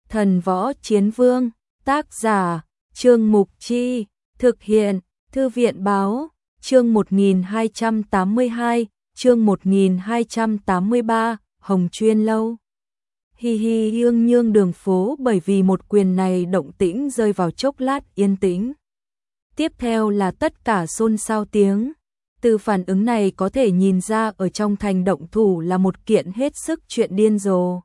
Thần Võ Chiến Vương, tác giả, Trương Mục Chi, thực hiện, Thư viện Báo, chương 1282, chương 1283, Hồng Chuyên Lâu. Hi hi ương nhương đường phố, bởi vì một quyền này động tĩnh rơi vào chốc lát yên tĩnh. Tiếp theo là tất cả xôn xao tiếng. Từ phản ứng này có thể nhìn ra ở trong thành động thủ là một kiện hết sức chuyện điên rồ.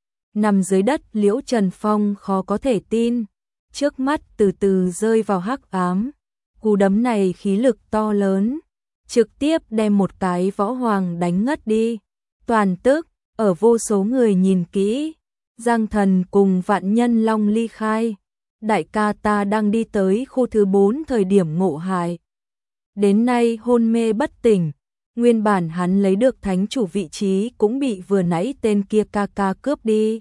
Nằm dưới đất, Liễu Trần Phong khó có thể tin, trước mắt từ từ rơi vào hắc ám. Cú đấm này khí lực to lớn, trực tiếp đem một cái võ hoàng đánh ngất đi. Toàn tức, ở vô số người nhìn kỹ, Giang Thần cùng Vạn Nhân Long ly khai. Đại ca ta đang đi tới khu thứ 4 thời điểm ngộ hại. Đến nay hôn mê bất tỉnh, nguyên bản hắn lấy được thánh chủ vị trí cũng bị vừa nãy tên kia ca ca cướp đi.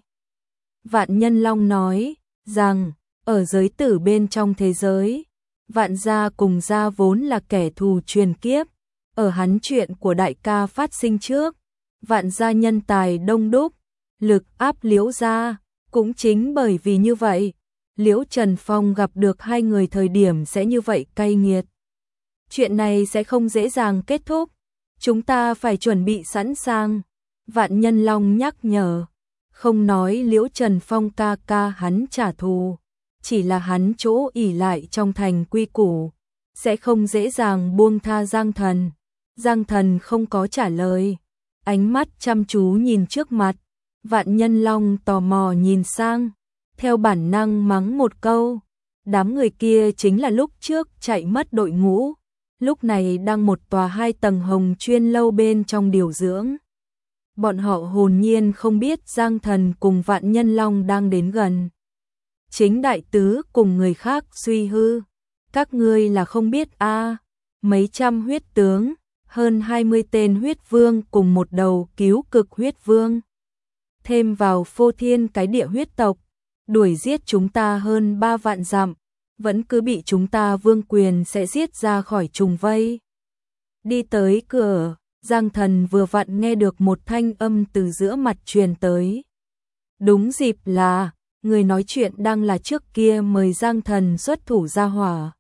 Vạn Nhân Long nói rằng, ở giới tử bên trong thế giới, Vạn gia cùng gia vốn là kẻ thù truyền kiếp. Ở hắn chuyện của đại ca phát sinh trước, Vạn gia nhân tài đông đúc, lực áp Liễu gia. Cũng chính bởi vì như vậy, Liễu Trần Phong gặp được hai người thời điểm sẽ như vậy cay nghiệt. Chuyện này sẽ không dễ dàng kết thúc, chúng ta phải chuẩn bị sẵn sàng. Vạn Nhân Long nhắc nhở, không nói Liễu Trần Phong ca ca hắn trả thù, chỉ là hắn chỗ ỷ lại trong thành quy củ, sẽ không dễ dàng buông tha Giang Thần. Giang Thần không có trả lời, ánh mắt chăm chú nhìn trước mặt. Vạn Nhân Long tò mò nhìn sang, theo bản năng mắng một câu. Đám người kia chính là lúc trước chạy mất đội ngũ, lúc này đang một tòa 2 tầng Hồng Chuyên Lâu bên trong điều dưỡng. Bọn họ hồn nhiên không biết Giang Thần cùng Vạn Nhân Long đang đến gần. Chính đại tứ cùng người khác suy hư, các ngươi là không biết a, mấy trăm huyết tướng, hơn 20 tên huyết vương cùng một đầu cứu cực huyết vương, thêm vào phô thiên cái địa huyết tộc, đuổi giết chúng ta hơn 3 vạn dặm, vẫn cứ bị chúng ta vương quyền sẽ giết ra khỏi trùng vây. Đi tới cửa, Giang Thần vừa vặn nghe được một thanh âm từ giữa mặt truyền tới. Đúng dịp là, người nói chuyện đang là trước kia mời Giang Thần xuất thủ ra hỏa.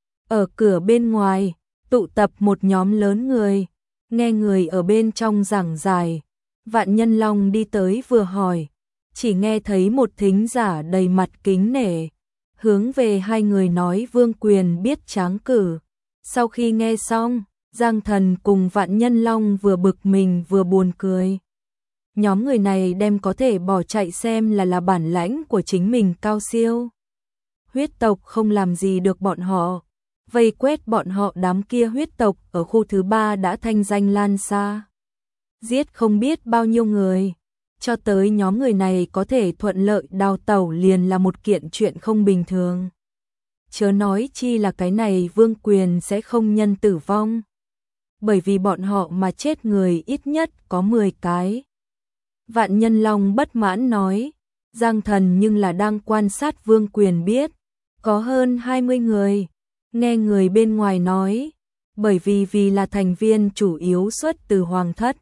Ở cửa bên ngoài, tụ tập một nhóm lớn người, nghe người ở bên trong giảng giải. Vạn Nhân Long đi tới vừa hỏi, chỉ nghe thấy một thính giả đầy mặt kính nể, hướng về hai người nói vương quyền biết tráng cử. Sau khi nghe xong, Giang Thần cùng Vạn Nhân Long vừa bực mình vừa buồn cười. Nhóm người này đem có thể bỏ chạy xem là bản lãnh của chính mình cao siêu. Huyết tộc không làm gì được bọn họ, vây quét bọn họ. Đám kia huyết tộc ở khu thứ 3 đã thanh danh lan xa, giết không biết bao nhiêu người, cho tới nhóm người này có thể thuận lợi đào tẩu liền là một kiện chuyện không bình thường. Chớ nói chi là cái này vương quyền sẽ không nhân tử vong, bởi vì bọn họ mà chết người ít nhất có 10 cái. Vạn Nhân Long bất mãn nói, Giang Thần nhưng là đang quan sát vương quyền biết, có hơn 20 người. Nghe người bên ngoài nói, bởi vì là thành viên chủ yếu xuất từ Hoàng thất.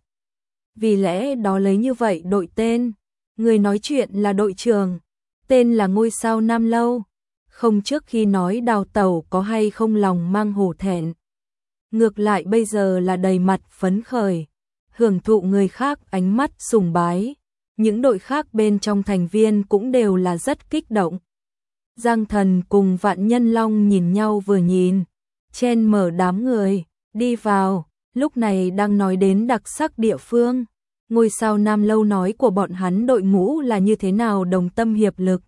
Vì lẽ đó lấy như vậy đội tên, người nói chuyện là đội trưởng, tên là Ngôi Sao Nam Lâu. Không trước khi nói đào tẩu có hay không lòng mang hổ thẹn. Ngược lại bây giờ là đầy mặt phấn khởi, hưởng thụ người khác ánh mắt sùng bái. Những đội khác bên trong thành viên cũng đều là rất kích động. Giang Thần cùng Vạn Nhân Long nhìn nhau vừa nhìn, chen mở đám người, đi vào. Lúc này đang nói đến đặc sắc địa phương, Ngôi Sao Nam Lâu nói của bọn hắn đội ngũ là như thế nào đồng tâm hiệp lực.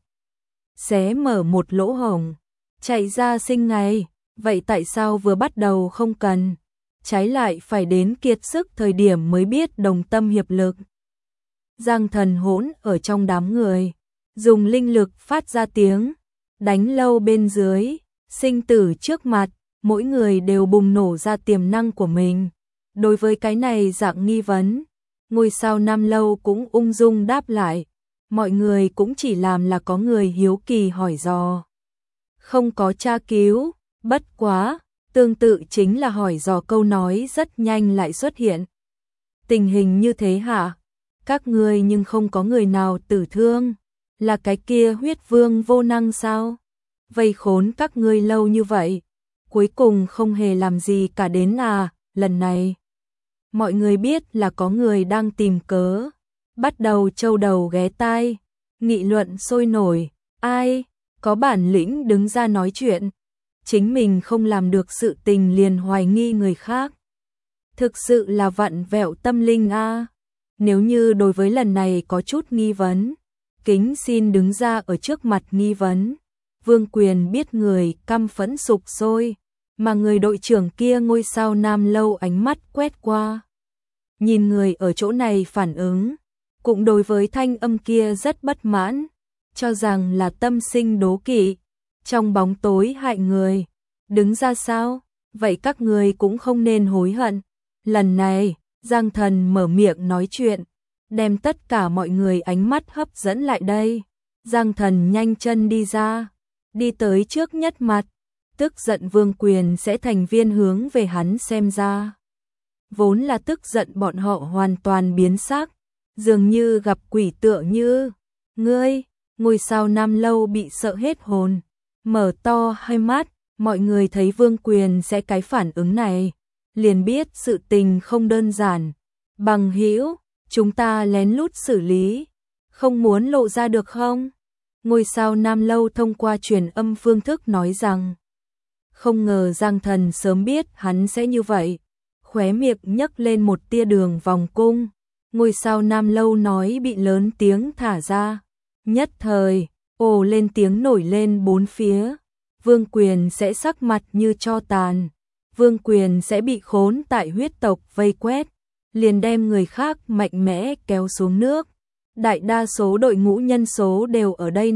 Xé mở một lỗ hổng, chạy ra sinh ngày, vậy tại sao vừa bắt đầu không cần, trái lại phải đến kiệt sức thời điểm mới biết đồng tâm hiệp lực. Giang Thần hỗn ở trong đám người, dùng linh lực phát ra tiếng, đánh lâu bên dưới, sinh tử trước mặt, mỗi người đều bùng nổ ra tiềm năng của mình. Đối với cái này dạng nghi vấn, Ngôi Sao Nam Lâu cũng ung dung đáp lại, mọi người cũng chỉ làm là có người hiếu kỳ hỏi dò, không có tra cứu. Bất quá, tương tự chính là hỏi dò câu nói rất nhanh lại xuất hiện. Tình hình như thế hả? Các ngươi nhưng không có người nào tử thương. Là cái kia huyết vương vô năng sao? Vây khốn các ngươi lâu như vậy, cuối cùng không hề làm gì cả đến à, lần này. Mọi người biết là có người đang tìm cớ, bắt đầu trâu đầu ghé tai, nghị luận sôi nổi, ai có bản lĩnh đứng ra nói chuyện, chính mình không làm được sự tình liền hoài nghi người khác. Thực sự là vặn vẹo tâm linh a. Nếu như đối với lần này có chút nghi vấn, kính xin đứng ra ở trước mặt nghi vấn. Vương Quyền biết người căm phẫn sục sôi, mà người đội trưởng kia ngôi sao nam lâu ánh mắt quét qua. Nhìn người ở chỗ này phản ứng, cũng đối với thanh âm kia rất bất mãn, cho rằng là tâm sinh đố kỵ, trong bóng tối hại người. Đứng ra sao? Vậy các người cũng không nên hối hận. Lần này, Giang Thần mở miệng nói chuyện, đem tất cả mọi người ánh mắt hấp dẫn lại đây. Giang Thần nhanh chân đi ra, đi tới trước nhất mặt, tức giận Vương Quyền sẽ thành viên hướng về hắn xem ra. Vốn là tức giận bọn họ hoàn toàn biến sắc, dường như gặp quỷ tựa như. Ngươi, ngôi sao nam lâu bị sợ hết hồn, mở to hai mắt, mọi người thấy Vương Quyền sẽ cái phản ứng này, liền biết sự tình không đơn giản. Bằng hữu, chúng ta lén lút xử lý, không muốn lộ ra được không? Ngôi sao nam lâu thông qua truyền âm phương thức nói rằng, không ngờ Giang Thần sớm biết hắn sẽ như vậy, khóe miệng nhấc lên một tia đường vòng cung. Ngôi sao nam lâu nói bị lớn tiếng thả ra, nhất thời, ồ lên tiếng nổi lên bốn phía. Vương Quyền sẽ sắc mặt như tro tàn, Vương Quyền sẽ bị khốn tại huyết tộc vây quét, liền đem người khác mạnh mẽ kéo xuống nước. Đại đa số đội ngũ nhân số đều ở đây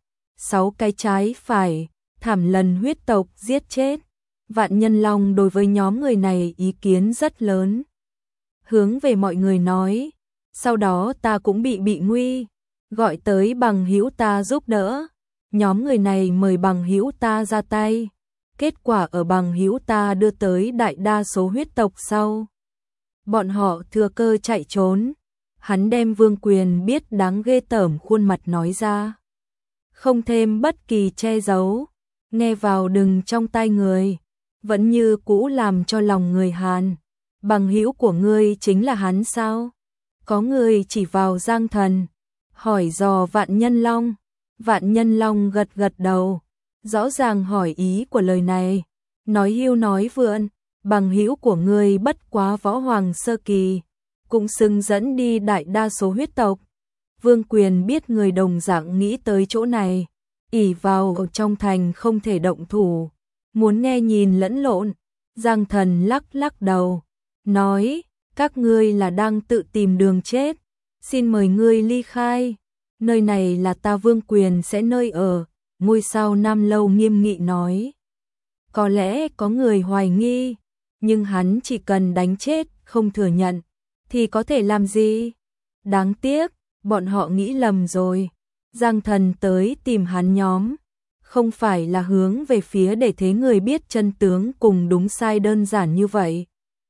5-6 cái trái phải, thảm lần huyết tộc giết chết. Vạn Nhân Long đối với nhóm người này ý kiến rất lớn. Hướng về mọi người nói, sau đó ta cũng bị nguy, gọi tới bằng hữu ta giúp đỡ. Nhóm người này mời bằng hữu ta ra tay, kết quả ở bằng hữu ta đưa tới đại đa số huyết tộc sau. Bọn họ thừa cơ chạy trốn, hắn đem Vương Quyền biết đáng ghê tởm khuôn mặt nói ra. Không thêm bất kỳ che giấu, nghe vào đừng trong tai người, vẫn như cũ làm cho lòng người Hàn. Bằng hữu của ngươi chính là hắn sao? Có người chỉ vào Giang Thần, hỏi dò Vạn Nhân Long. Vạn Nhân Long gật gật đầu, rõ ràng hỏi ý của lời này, nói hưu nói vượn, bằng hữu của ngươi bất quá võ hoàng sơ kỳ, cũng xứng dẫn đi đại đa số huyết tộc. Vương Quyền biết người đồng dạng nghĩ tới chỗ này, ỷ vào ở trong thành không thể động thủ, muốn nghe nhìn lẫn lộn. Giang Thần lắc lắc đầu, nói, các ngươi là đang tự tìm đường chết, xin mời ngươi ly khai. Nơi này là ta Vương Quyền sẽ nơi ở, ngôi sao nam lâu nghiêm nghị nói. Có lẽ có người hoài nghi, nhưng hắn chỉ cần đánh chết, không thừa nhận, thì có thể làm gì? Đáng tiếc, bọn họ nghĩ lầm rồi. Giang Thần tới tìm hắn nhóm, không phải là hướng về phía để thế người biết chân tướng cùng đúng sai đơn giản như vậy.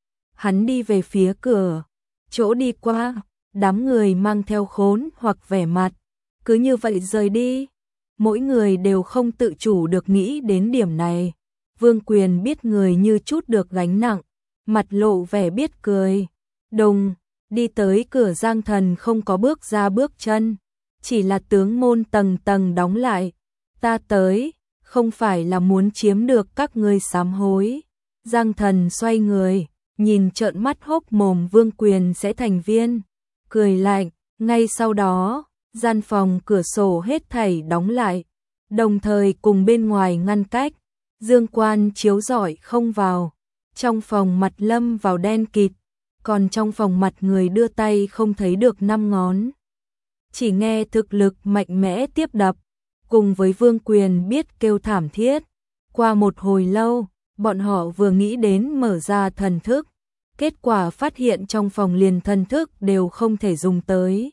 Hắn đi về phía cửa, chỗ đi qua, đám người mang theo khốn hoặc vẻ mặt, cứ như vậy rời đi. Mỗi người đều không tự chủ được nghĩ đến điểm này. Vương Quyền biết người như chút được gánh nặng, mặt lộ vẻ biết cười. Đùng, đi tới cửa Giang Thần không có bước ra bước chân, chỉ là tướng môn tầng tầng đóng lại. Ta tới, không phải là muốn chiếm được các ngươi sám hối. Giang Thần xoay người, nhìn trợn mắt hốc mồm Vương Quyền sẽ thành viên, cười lạnh. Ngay sau đó, gian phòng cửa sổ hết thảy đóng lại, đồng thời cùng bên ngoài ngăn cách, dương quan chiếu rọi không vào. Trong phòng mặt lâm vào đen kịt, còn trong phòng mặt người đưa tay không thấy được 5 ngón. Chỉ nghe thực lực mạnh mẽ tiếp đập, cùng với Vương Quyền biết kêu thảm thiết. Qua một hồi lâu, bọn họ vừa nghĩ đến mở ra thần thức, kết quả phát hiện trong phòng liền thần thức đều không thể dùng tới.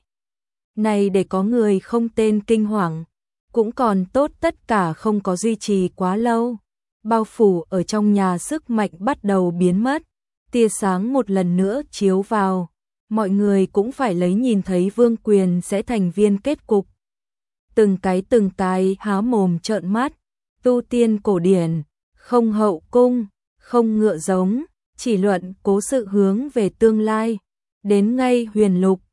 Này để có người không tên kinh hoàng, cũng còn tốt tất cả không có duy trì quá lâu. Bao phủ ở trong nhà sức mạnh bắt đầu biến mất, tia sáng một lần nữa chiếu vào, mọi người cũng phải lấy nhìn thấy Vương Quyền sẽ thành viên kết cục. từng cái há mồm trợn mắt, tu tiên cổ điển, không hậu cung, không ngựa giống, chỉ luận cố sự hướng về tương lai. Đến ngay huyền lục,